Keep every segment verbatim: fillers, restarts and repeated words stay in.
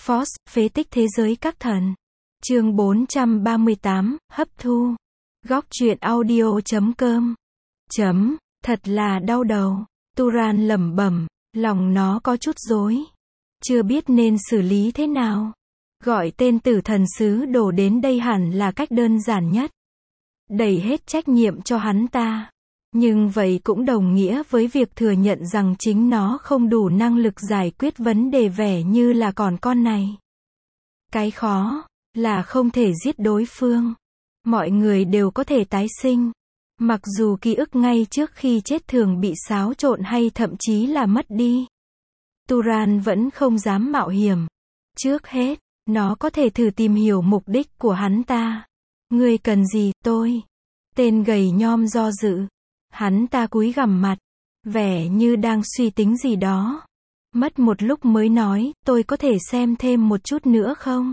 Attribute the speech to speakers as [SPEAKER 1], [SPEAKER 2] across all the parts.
[SPEAKER 1] Force, phế tích thế giới các thần. Chương bốn trăm ba mươi tám, hấp thu. Góc truyện audio chấm com. Chấm, thật là đau đầu. Turan lẩm bẩm, lòng nó có chút rối. Chưa biết nên xử lý thế nào. Gọi tên tử thần sứ đổ đến đây hẳn là cách đơn giản nhất. Đẩy hết trách nhiệm cho hắn ta. Nhưng vậy cũng đồng nghĩa với việc thừa nhận rằng chính nó không đủ năng lực giải quyết vấn đề vẻ như là còn con này. Cái khó là không thể giết đối phương. Mọi người đều có thể tái sinh. Mặc dù ký ức ngay trước khi chết thường bị xáo trộn hay thậm chí là mất đi. Turan vẫn không dám mạo hiểm. Trước hết, nó có thể thử tìm hiểu mục đích của hắn ta. Ngươi cần gì, tôi? Tên gầy nhom do dự. Hắn ta cúi gằm mặt, vẻ như đang suy tính gì đó. Mất một lúc mới nói, tôi có thể xem thêm một chút nữa không?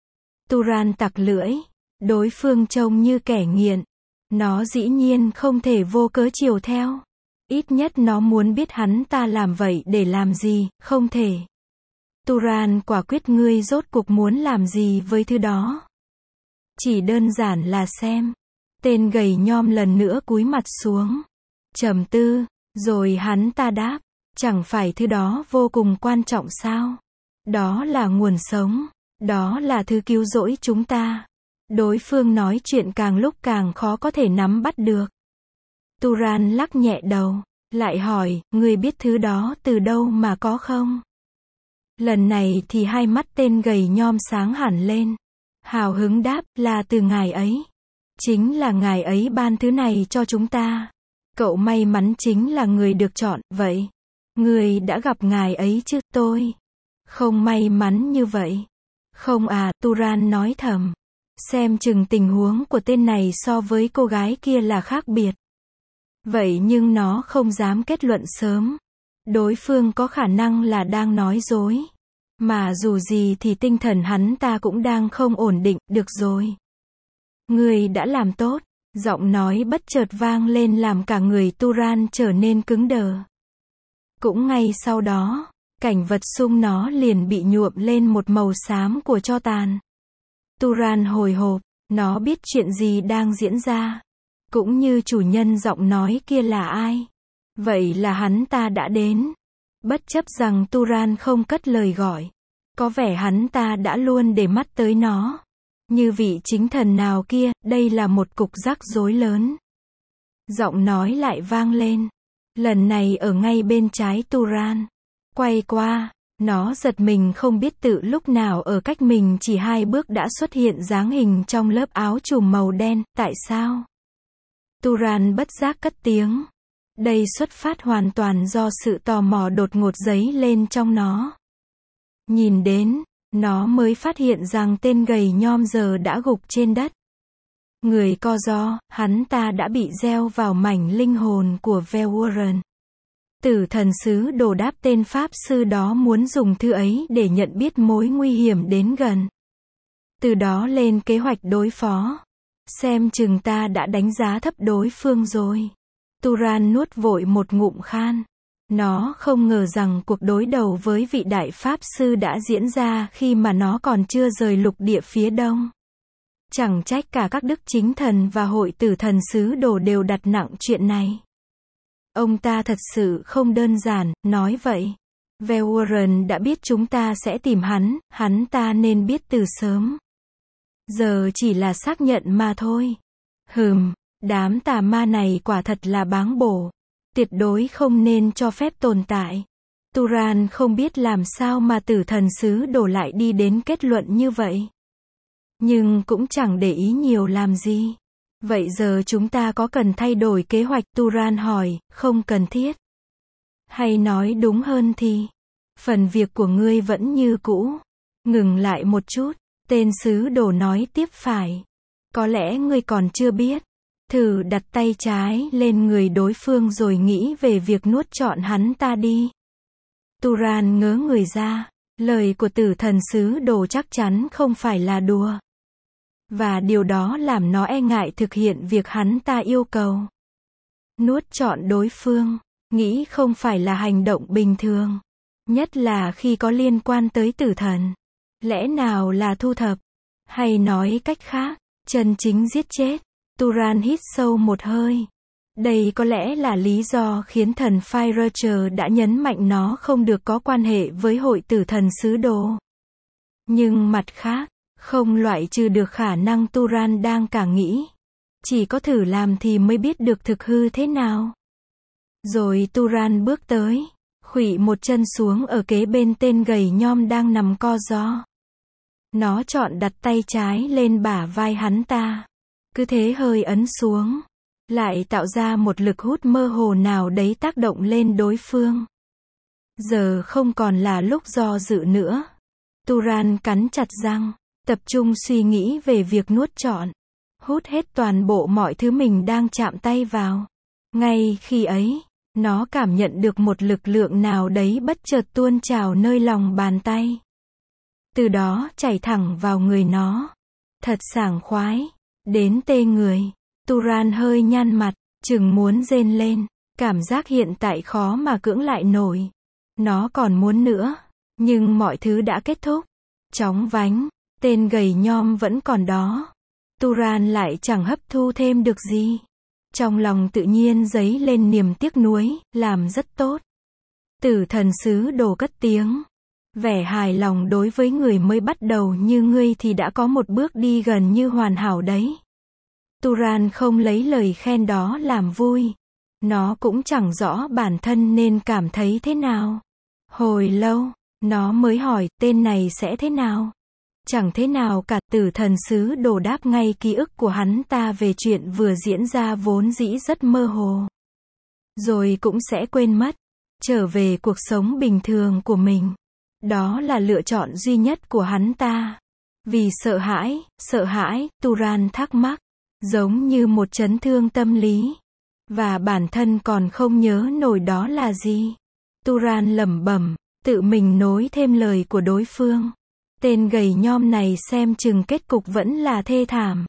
[SPEAKER 1] Turan tặc lưỡi. Đối phương trông như kẻ nghiện. Nó dĩ nhiên không thể vô cớ chiều theo. Ít nhất nó muốn biết hắn ta làm vậy để làm gì, không thể. Turan quả quyết ngươi rốt cuộc muốn làm gì với thứ đó. Chỉ đơn giản là xem. Tên gầy nhom lần nữa cúi mặt xuống. Trầm tư, rồi hắn ta đáp, chẳng phải thứ đó vô cùng quan trọng sao? Đó là nguồn sống, đó là thứ cứu rỗi chúng ta. Đối phương nói chuyện càng lúc càng khó có thể nắm bắt được. Turan lắc nhẹ đầu, lại hỏi, ngươi biết thứ đó từ đâu mà có không? Lần này thì hai mắt tên gầy nhom sáng hẳn lên. Hào hứng đáp, là từ ngài ấy. Chính là ngài ấy ban thứ này cho chúng ta. Cậu may mắn chính là người được chọn, vậy. Người đã gặp ngài ấy chứ, tôi. Không may mắn như vậy. Không à, Turan nói thầm. Xem chừng tình huống của tên này so với cô gái kia là khác biệt. Vậy nhưng nó không dám kết luận sớm. Đối phương có khả năng là đang nói dối. Mà dù gì thì tinh thần hắn ta cũng đang không ổn định, được rồi. Người đã làm tốt. Giọng nói bất chợt vang lên làm cả người Turan trở nên cứng đờ. Cũng ngay sau đó, cảnh vật xung nó liền bị nhuộm lên một màu xám của tro tàn. Turan hồi hộp, nó biết chuyện gì đang diễn ra. Cũng như chủ nhân giọng nói kia là ai. Vậy là hắn ta đã đến. Bất chấp rằng Turan không cất lời gọi. Có vẻ hắn ta đã luôn để mắt tới nó. Như vị chính thần nào kia, đây là một cục rắc rối lớn. Giọng nói lại vang lên. Lần này ở ngay bên trái Turan. Quay qua, nó giật mình không biết tự lúc nào ở cách mình chỉ hai bước đã xuất hiện dáng hình trong lớp áo trùm màu đen, tại sao? Turan bất giác cất tiếng. Đây xuất phát hoàn toàn do sự tò mò đột ngột dấy lên trong nó. Nhìn đến, nó mới phát hiện rằng tên gầy nhom giờ đã gục trên đất. Người co ro, hắn ta đã bị gieo vào mảnh linh hồn của Velwarren. Tử thần sứ đồ đáp tên pháp sư đó muốn dùng thứ ấy để nhận biết mối nguy hiểm đến gần. Từ đó lên kế hoạch đối phó. Xem chừng ta đã đánh giá thấp đối phương rồi. Turan nuốt vội một ngụm khan. Nó không ngờ rằng cuộc đối đầu với vị đại pháp sư đã diễn ra khi mà nó còn chưa rời lục địa phía đông. Chẳng trách cả các đức chính thần và hội tử thần sứ đồ đều đặt nặng chuyện này. Ông ta thật sự không đơn giản, nói vậy. Velwarren đã biết chúng ta sẽ tìm hắn, hắn ta nên biết từ sớm. Giờ chỉ là xác nhận mà thôi. Hừm, đám tà ma này quả thật là báng bổ. Tuyệt đối không nên cho phép tồn tại. Turan không biết làm sao mà tử thần sứ đổ lại đi đến kết luận như vậy. Nhưng cũng chẳng để ý nhiều làm gì. Vậy giờ chúng ta có cần thay đổi kế hoạch? Turan hỏi, không cần thiết. Hay nói đúng hơn thì, phần việc của ngươi vẫn như cũ. Ngừng lại một chút, tên sứ đồ nói tiếp phải. Có lẽ ngươi còn chưa biết. Thử đặt tay trái lên người đối phương rồi nghĩ về việc nuốt trọn hắn ta đi. Turan ngớ người ra. Lời của tử thần sứ đồ chắc chắn không phải là đùa. Và điều đó làm nó e ngại thực hiện việc hắn ta yêu cầu. Nuốt trọn đối phương, nghĩ không phải là hành động bình thường. Nhất là khi có liên quan tới tử thần. Lẽ nào là thu thập? Hay nói cách khác, chân chính giết chết? Turan hít sâu một hơi. Đây có lẽ là lý do khiến thần Fire đã nhấn mạnh nó không được có quan hệ với hội tử thần sứ đồ. Nhưng mặt khác, không loại trừ được khả năng Turan đang cả nghĩ. Chỉ có thử làm thì mới biết được thực hư thế nào. Rồi Turan bước tới, khuỵu một chân xuống ở kế bên tên gầy nhom đang nằm co ro. Nó chọn đặt tay trái lên bả vai hắn ta. Cứ thế hơi ấn xuống. Lại tạo ra một lực hút mơ hồ nào đấy tác động lên đối phương. Giờ không còn là lúc do dự nữa. Turan cắn chặt răng, tập trung suy nghĩ về việc nuốt trọn. Hút hết toàn bộ mọi thứ mình đang chạm tay vào. Ngay khi ấy, nó cảm nhận được một lực lượng nào đấy bất chợt tuôn trào nơi lòng bàn tay. Từ đó chảy thẳng vào người nó. Thật sảng khoái. Đến tê người. Turan hơi nhăn mặt, chừng muốn rên lên. Cảm giác hiện tại khó mà cưỡng lại nổi. Nó còn muốn nữa. Nhưng mọi thứ đã kết thúc. Chóng vánh. Tên gầy nhom vẫn còn đó. Turan lại chẳng hấp thu thêm được gì. Trong lòng tự nhiên dấy lên niềm tiếc nuối, làm rất tốt. Tử thần sứ đồ cất tiếng. Vẻ hài lòng đối với người mới bắt đầu như ngươi thì đã có một bước đi gần như hoàn hảo đấy. Turan không lấy lời khen đó làm vui. Nó cũng chẳng rõ bản thân nên cảm thấy thế nào. Hồi lâu, nó mới hỏi tên này sẽ thế nào. Chẳng thế nào cả. Tử thần sứ đồ đáp ngay ký ức của hắn ta về chuyện vừa diễn ra vốn dĩ rất mơ hồ. Rồi cũng sẽ quên mất. Trở về cuộc sống bình thường của mình. Đó là lựa chọn duy nhất của hắn ta. Vì sợ hãi, sợ hãi, Turan thắc mắc. Giống như một chấn thương tâm lý. Và bản thân còn không nhớ nổi đó là gì. Turan lẩm bẩm, tự mình nối thêm lời của đối phương. Tên gầy nhom này xem chừng kết cục vẫn là thê thảm.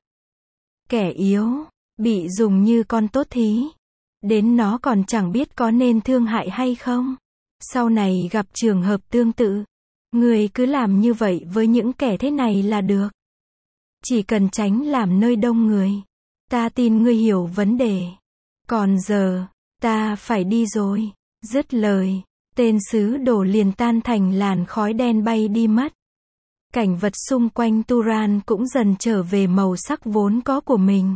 [SPEAKER 1] Kẻ yếu, bị dùng như con tốt thí. Đến nó còn chẳng biết có nên thương hại hay không. Sau này gặp trường hợp tương tự, người cứ làm như vậy với những kẻ thế này là được. Chỉ cần tránh làm nơi đông người. Ta tin ngươi hiểu vấn đề. Còn giờ, ta phải đi rồi. Dứt lời, tên sứ đồ liền tan thành làn khói đen bay đi mất. Cảnh vật xung quanh Turan cũng dần trở về màu sắc vốn có của mình.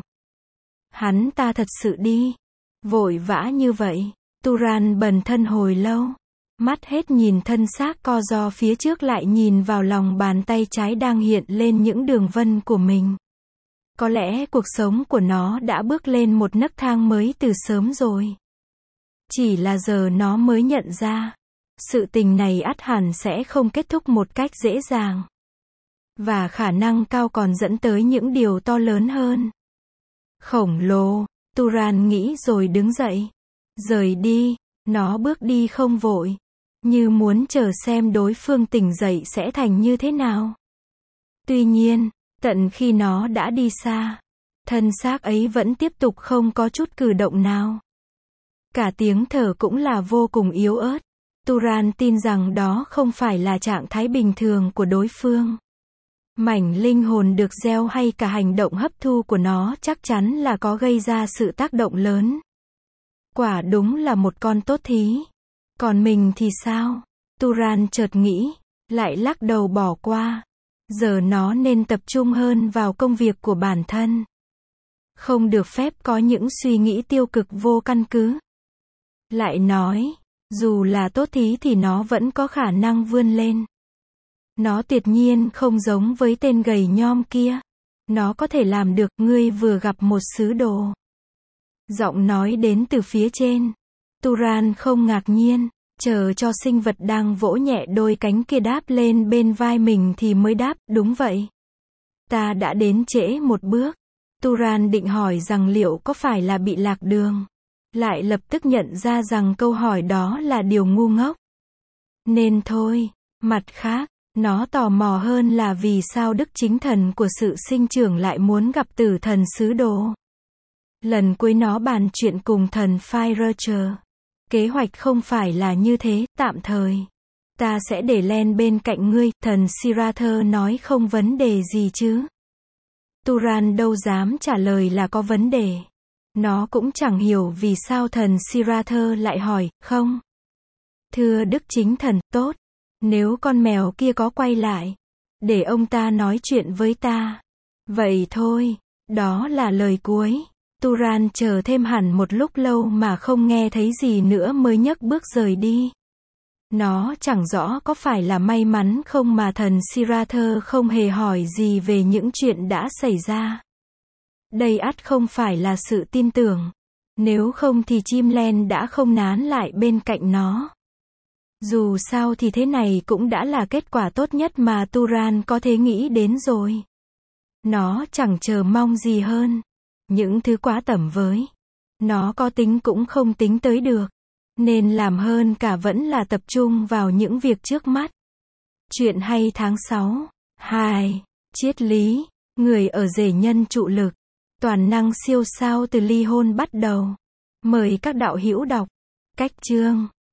[SPEAKER 1] Hắn ta thật sự đi. Vội vã như vậy. Turan bần thân hồi lâu. Mắt hết nhìn thân xác co ro phía trước lại nhìn vào lòng bàn tay trái đang hiện lên những đường vân của mình. Có lẽ cuộc sống của nó đã bước lên một nấc thang mới từ sớm rồi. Chỉ là giờ nó mới nhận ra. Sự tình này ắt hẳn sẽ không kết thúc một cách dễ dàng. Và khả năng cao còn dẫn tới những điều to lớn hơn. Khổng lồ, Turan nghĩ rồi đứng dậy. Rời đi, nó bước đi không vội. Như muốn chờ xem đối phương tỉnh dậy sẽ thành như thế nào. Tuy nhiên, tận khi nó đã đi xa, thân xác ấy vẫn tiếp tục không có chút cử động nào. Cả tiếng thở cũng là vô cùng yếu ớt. Turan tin rằng đó không phải là trạng thái bình thường của đối phương. Mảnh linh hồn được gieo hay cả hành động hấp thu của nó chắc chắn là có gây ra sự tác động lớn. Quả đúng là một con tốt thí. Còn mình thì sao? Turan chợt nghĩ, lại lắc đầu bỏ qua. Giờ nó nên tập trung hơn vào công việc của bản thân. Không được phép có những suy nghĩ tiêu cực vô căn cứ. Lại nói, dù là tốt thí thì nó vẫn có khả năng vươn lên. Nó tuyệt nhiên không giống với tên gầy nhom kia. Nó có thể làm được. Ngươi vừa gặp một sứ đồ. Giọng nói đến từ phía trên. Turan không ngạc nhiên, chờ cho sinh vật đang vỗ nhẹ đôi cánh kia đáp lên bên vai mình thì mới đáp, đúng vậy. Ta đã đến trễ một bước. Turan định hỏi rằng liệu có phải là bị lạc đường. Lại lập tức nhận ra rằng câu hỏi đó là điều ngu ngốc. Nên thôi, mặt khác, nó tò mò hơn là vì sao Đức Chính Thần của sự sinh trưởng lại muốn gặp tử thần sứ đồ. Lần cuối nó bàn chuyện cùng thần Fire. Kế hoạch không phải là như thế, tạm thời. Ta sẽ để Len bên cạnh ngươi, thần Sirather nói không vấn đề gì chứ. Turan đâu dám trả lời là có vấn đề. Nó cũng chẳng hiểu vì sao thần Sirather lại hỏi, không? Thưa Đức Chính Thần, tốt. Nếu con mèo kia có quay lại, để ông ta nói chuyện với ta. Vậy thôi. Đó là lời cuối. Turan chờ thêm hẳn một lúc lâu mà không nghe thấy gì nữa mới nhấc bước rời đi. Nó chẳng rõ có phải là may mắn không mà thần Sirather không hề hỏi gì về những chuyện đã xảy ra. Đây ắt không phải là sự tin tưởng. Nếu không thì chim len đã không nán lại bên cạnh nó. Dù sao thì thế này cũng đã là kết quả tốt nhất mà Turan có thể nghĩ đến rồi. Nó chẳng chờ mong gì hơn. Những thứ quá tầm với. Nó có tính cũng không tính tới được. Nên làm hơn cả vẫn là tập trung vào những việc trước mắt. Chuyện hay tháng sáu. hai. Triết lý. Người ở rể nhân trụ lực. Toàn năng siêu sao từ ly hôn bắt đầu. Mời các đạo hữu đọc. Cách chương.